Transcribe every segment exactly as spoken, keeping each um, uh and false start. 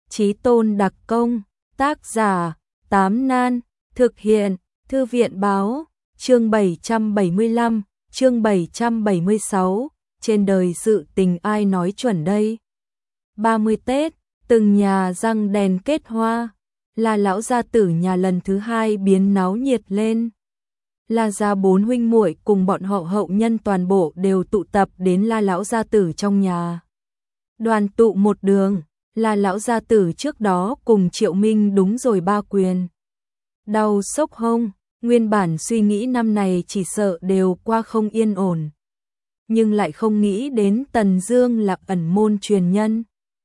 Chí tôn đặc công, tác giả, Tám Nan, thực hiện, Thư viện báo, chương bảy trăm bảy mươi lăm, chương bảy trăm bảy mươi sáu, trên đời sự tình ai nói chuẩn đây. ba mươi Tết, từng nhà răng đèn kết hoa, là lão gia tử nhà lần thứ hai biến náo nhiệt lên. La gia bốn huynh muội cùng bọn họ hậu nhân toàn bộ đều tụ tập đến La lão gia tử trong nhà. Đoàn tụ một đường, là lão gia tử trước đó cùng Triệu Minh đúng rồi ba quyền. Đau sốc hông, nguyên bản suy nghĩ năm này chỉ sợ đều qua không yên ổn. Nhưng lại không nghĩ đến Tần Dương là ẩn môn truyền nhân.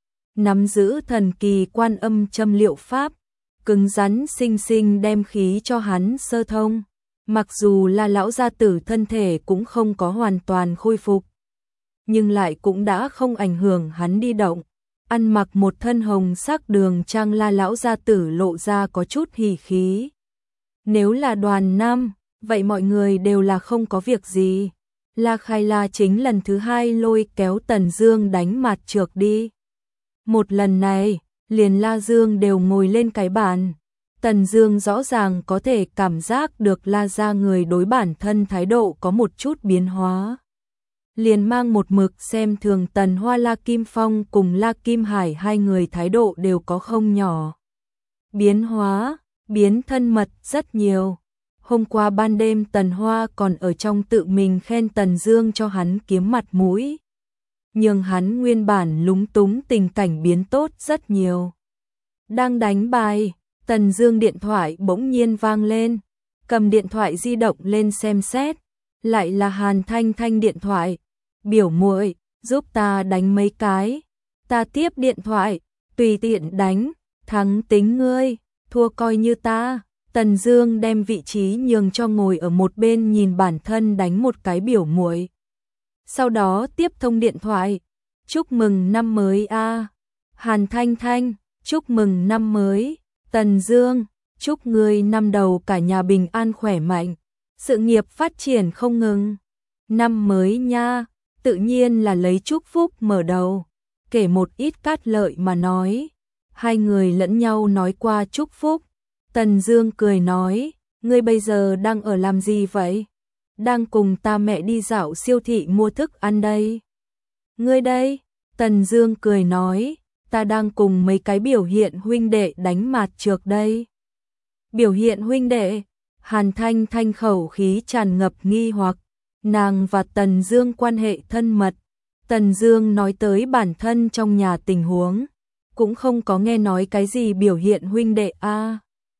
Nắm giữ thần kỳ Quan Âm châm liệu pháp, cứng rắn sinh sinh đem khí cho hắn sơ thông. Mặc dù là lão gia tử thân thể cũng không có hoàn toàn khôi phục, nhưng lại cũng đã không ảnh hưởng hắn đi động. Ăn mặc một thân hồng sắc đường trang La lão gia tử lộ ra có chút hỉ khí. Nếu là Đoàn năm, vậy mọi người đều là không có việc gì. La Khai La chính lần thứ hai lôi kéo Tần Dương đánh mặt trược đi. Một lần này, liền La Dương đều ngồi lên cái bàn. Tần Dương rõ ràng có thể cảm giác được La gia người đối bản thân thái độ có một chút biến hóa. Liền mang một mực xem thường Tần Hoa La Kim Phong cùng La Kim Hải hai người thái độ đều có không nhỏ biến hóa, biến thân mật rất nhiều. Hôm qua ban đêm Tần Hoa còn ở trong tự mình khen Tần Dương cho hắn kiếm mặt mũi, nhưng hắn nguyên bản lúng túng tình cảnh biến tốt rất nhiều. Đang đánh bài, Tần Dương điện thoại bỗng nhiên vang lên, cầm điện thoại di động lên xem xét, lại là Hàn Thanh Thanh điện thoại. Biểu muội, giúp ta đánh mấy cái. Ta tiếp điện thoại, tùy tiện đánh, thắng tính ngươi, thua coi như ta. Tần Dương đem vị trí nhường cho ngồi ở một bên nhìn bản thân đánh một cái biểu muội. Sau đó tiếp thông điện thoại, chúc mừng năm mới a. À. Hàn Thanh Thanh, chúc mừng năm mới. Tần Dương, chúc ngươi năm đầu cả nhà bình an khỏe mạnh, sự nghiệp phát triển không ngừng. Năm mới nha. Tự nhiên là lấy chúc phúc mở đầu, kể một ít cát lợi mà nói. Hai người lẫn nhau nói qua chúc phúc. Tần Dương cười nói, ngươi bây giờ đang ở làm gì vậy? Đang cùng ta mẹ đi dạo siêu thị mua thức ăn đây. Ngươi đây? Tần Dương cười nói, ta đang cùng mấy cái biểu hiện huynh đệ đánh mạt trược đây. Biểu hiện huynh đệ? Hàn Thanh Thanh khẩu khí tràn ngập nghi hoặc. Nàng và Tần Dương quan hệ thân mật. Tần Dương nói tới bản thân trong nhà tình huống, cũng không có nghe nói cái gì biểu hiện huynh đệ a. À.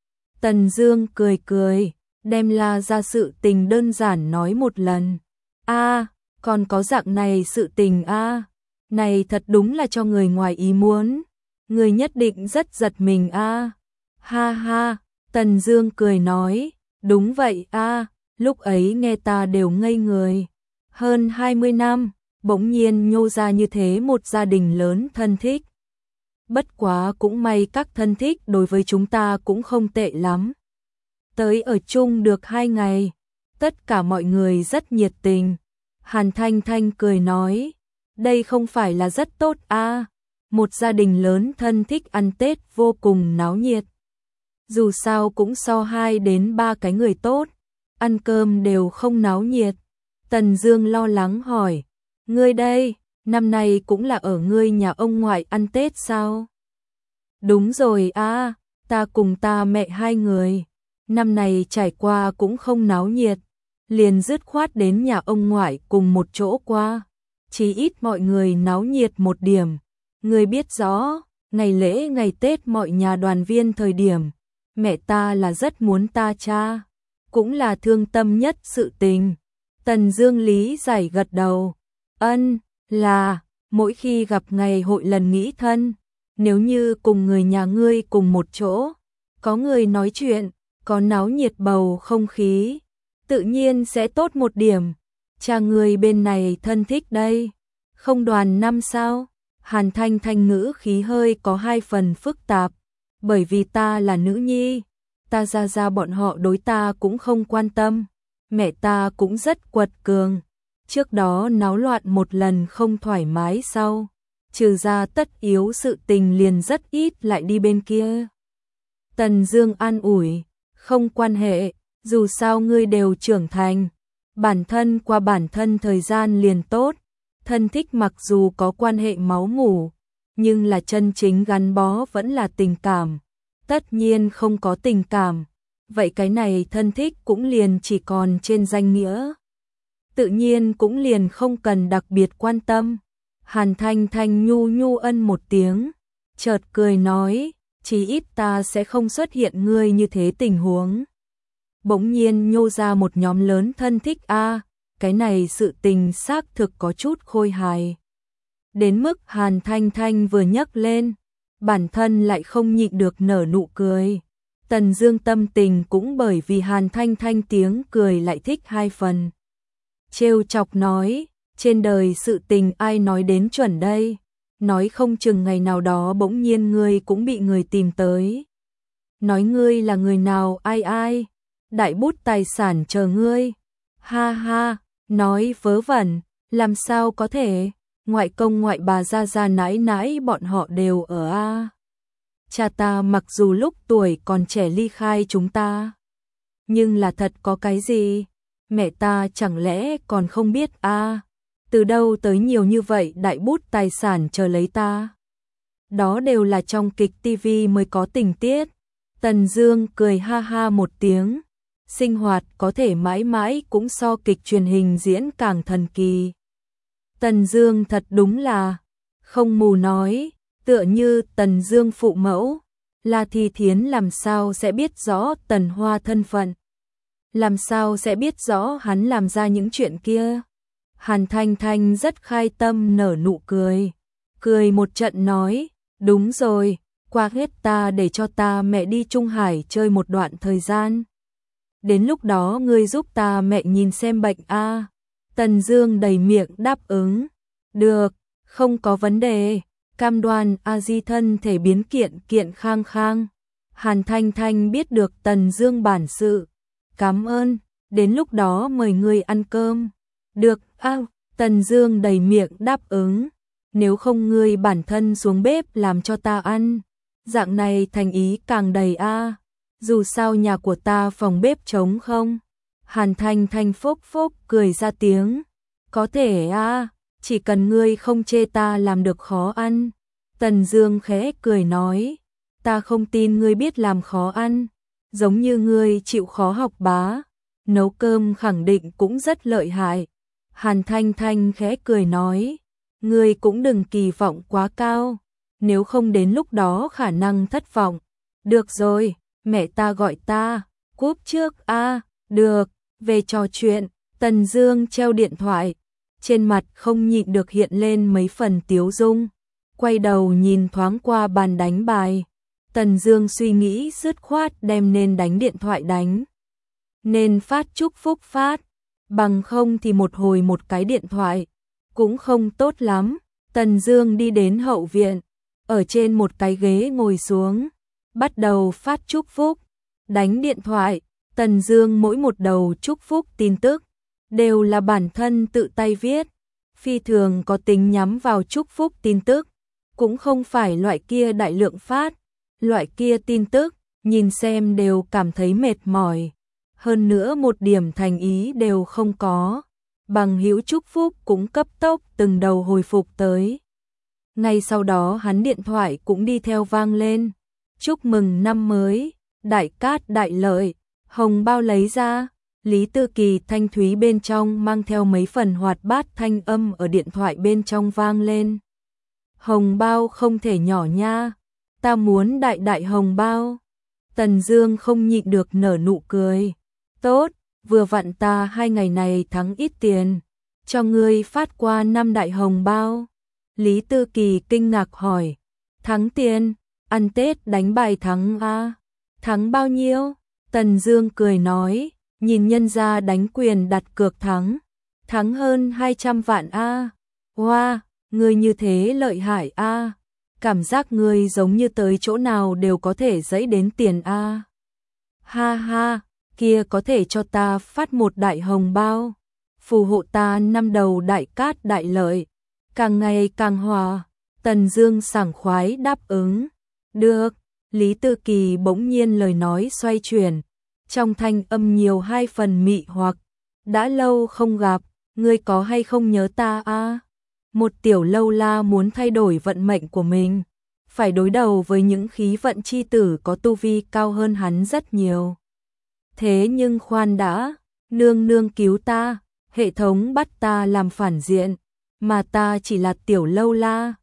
Tần Dương cười cười, đem La ra sự tình đơn giản nói một lần. A, à, còn có dạng này sự tình a. À. Này thật đúng là cho người ngoài ý muốn. Người nhất định rất giật mình a. À. Ha ha, Tần Dương cười nói, đúng vậy a. À. Lúc ấy nghe ta đều ngây người. Hơn hai mươi năm, bỗng nhiên nhô ra như thế một gia đình lớn thân thích. Bất quá cũng may các thân thích đối với chúng ta cũng không tệ lắm. Tới ở chung được hai ngày, tất cả mọi người rất nhiệt tình. Hàn Thanh Thanh cười nói, đây không phải là rất tốt à, một gia đình lớn thân thích ăn Tết vô cùng náo nhiệt. Dù sao cũng so hai đến ba cái người tốt. Ăn cơm đều không náo nhiệt. Tần Dương lo lắng hỏi, ngươi đây, năm nay cũng là ở ngươi nhà ông ngoại ăn Tết sao? Đúng rồi a, à, ta cùng ta mẹ hai người, năm này trải qua cũng không náo nhiệt, liền dứt khoát đến nhà ông ngoại cùng một chỗ qua, chí ít mọi người náo nhiệt một điểm. Ngươi biết rõ, ngày lễ ngày Tết mọi nhà đoàn viên thời điểm, mẹ ta là rất muốn ta cha. Cũng là thương tâm nhất sự tình. Tần Dương lý giải gật đầu. Ân, là, mỗi khi gặp ngày hội lần nghĩ thân, nếu như cùng người nhà ngươi cùng một chỗ, có người nói chuyện, có náo nhiệt bầu không khí, tự nhiên sẽ tốt một điểm. Cha ngươi bên này thân thích đây, không Đoàn năm sao? Hàn Thanh Thanh ngữ khí hơi có hai phần phức tạp, bởi vì ta là nữ nhi. Ta ra ra bọn họ đối ta cũng không quan tâm, mẹ ta cũng rất quật cường. Trước đó náo loạn một lần không thoải mái sau, trừ ra tất yếu sự tình liền rất ít lại đi bên kia. Tần Dương an ủi, không quan hệ, dù sao ngươi đều trưởng thành, bản thân qua bản thân thời gian liền tốt, thân thích mặc dù có quan hệ máu mủ, nhưng là chân chính gắn bó vẫn là tình cảm, tất nhiên không có tình cảm, vậy cái này thân thích cũng liền chỉ còn trên danh nghĩa. Tự nhiên cũng liền không cần đặc biệt quan tâm. Hàn Thanh Thanh nhu nhu ân một tiếng, chợt cười nói, chí ít ta sẽ không xuất hiện ngươi như thế tình huống. Bỗng nhiên nhô ra một nhóm lớn thân thích a, cái này sự tình xác thực có chút khôi hài. Đến mức Hàn Thanh Thanh vừa nhắc lên, bản thân lại không nhịn được nở nụ cười. Tần Dương tâm tình cũng bởi vì Hàn Thanh Thanh tiếng cười lại thích hai phần. Trêu chọc nói, trên đời sự tình ai nói đến chuẩn đây, nói không chừng ngày nào đó bỗng nhiên ngươi cũng bị người tìm tới. Nói ngươi là người nào ai ai, đại bút tài sản chờ ngươi. Ha ha, nói vớ vẩn, làm sao có thể, ngoại công ngoại bà gia gia nãi nãi bọn họ đều ở a. Cha ta mặc dù lúc tuổi còn trẻ ly khai chúng ta, nhưng là thật có cái gì, mẹ ta chẳng lẽ còn không biết a, từ đâu tới nhiều như vậy đại bút tài sản chờ lấy ta. Đó đều là trong kịch tivi mới có tình tiết. Tần Dương cười ha ha một tiếng, sinh hoạt có thể mãi mãi cũng so kịch truyền hình diễn càng thần kỳ. Tần Dương thật đúng là không mù nói, tựa như Tần Dương phụ mẫu, La Thi Thiến làm sao sẽ biết rõ Tần Hoa thân phận, làm sao sẽ biết rõ hắn làm ra những chuyện kia. Hàn Thanh Thanh rất khai tâm nở nụ cười, cười một trận nói, đúng rồi, qua hết ta để cho ta mẹ đi Trung Hải chơi một đoạn thời gian. Đến lúc đó ngươi giúp ta mẹ nhìn xem bệnh a. Tần Dương đầy miệng đáp ứng, được, không có vấn đề, cam đoan a di thân thể biến kiện kiện khang khang. Hàn Thanh Thanh biết được Tần Dương bản sự, cảm ơn, đến lúc đó mời ngươi ăn cơm. Được, a, Tần Dương đầy miệng đáp ứng, nếu không ngươi bản thân xuống bếp làm cho ta ăn, dạng này thành ý càng đầy a. Dù sao nhà của ta phòng bếp trống không. Hàn Thanh Thanh phốc phốc cười ra tiếng, có thể a, chỉ cần ngươi không chê ta làm được khó ăn. Tần Dương khẽ cười nói, ta không tin ngươi biết làm khó ăn, giống như ngươi chịu khó học bá, nấu cơm khẳng định cũng rất lợi hại. Hàn Thanh Thanh khẽ cười nói, ngươi cũng đừng kỳ vọng quá cao, nếu không đến lúc đó khả năng thất vọng. Được rồi, mẹ ta gọi ta, cúp trước a. Được, về trò chuyện. Tần Dương treo điện thoại, trên mặt không nhịn được hiện lên mấy phần tiếu dung, quay đầu nhìn thoáng qua bàn đánh bài. Tần Dương suy nghĩ dứt khoát đem nên đánh điện thoại đánh, nên phát chúc phúc phát, bằng không thì một hồi một cái điện thoại cũng không tốt lắm. Tần Dương đi đến hậu viện, ở trên một cái ghế ngồi xuống, bắt đầu phát chúc phúc, đánh điện thoại. Tần Dương mỗi một đầu chúc phúc tin tức đều là bản thân tự tay viết, phi thường có tính nhắm vào chúc phúc tin tức, cũng không phải loại kia đại lượng phát, loại kia tin tức nhìn xem đều cảm thấy mệt mỏi, hơn nữa một điểm thành ý đều không có. Bằng hữu chúc phúc cũng cấp tốc từng đầu hồi phục tới. Ngay sau đó hắn điện thoại cũng đi theo vang lên, chúc mừng năm mới, đại cát đại lợi, hồng bao lấy ra. Lý Tư Kỳ thanh thúy bên trong mang theo mấy phần hoạt bát thanh âm ở điện thoại bên trong vang lên. Hồng bao không thể nhỏ nha, ta muốn đại đại hồng bao. Tần Dương không nhịn được nở nụ cười, tốt, vừa vặn ta hai ngày này thắng ít tiền, cho ngươi phát qua năm đại hồng bao. Lý Tư Kỳ kinh ngạc hỏi, thắng tiền, ăn Tết đánh bài thắng a? Thắng bao nhiêu? Tần Dương cười nói, nhìn nhân gia đánh quyền đặt cược thắng, thắng hơn hai trăm vạn a. Wow, ngươi như thế lợi hại a, cảm giác ngươi giống như tới chỗ nào đều có thể dẫy đến tiền a. Ha ha, kia có thể cho ta phát một đại hồng bao, phù hộ ta năm đầu đại cát đại lợi, càng ngày càng hòa. Tần Dương sảng khoái đáp ứng. Được. Lý Tư Kỳ bỗng nhiên lời nói xoay chuyển, trong thanh âm nhiều hai phần mị hoặc. Đã lâu không gặp, ngươi có hay không nhớ ta a? Một tiểu lâu la muốn thay đổi vận mệnh của mình, phải đối đầu với những khí vận chi tử có tu vi cao hơn hắn rất nhiều. Thế nhưng khoan đã, nương nương cứu ta, hệ thống bắt ta làm phản diện, mà ta chỉ là tiểu lâu la,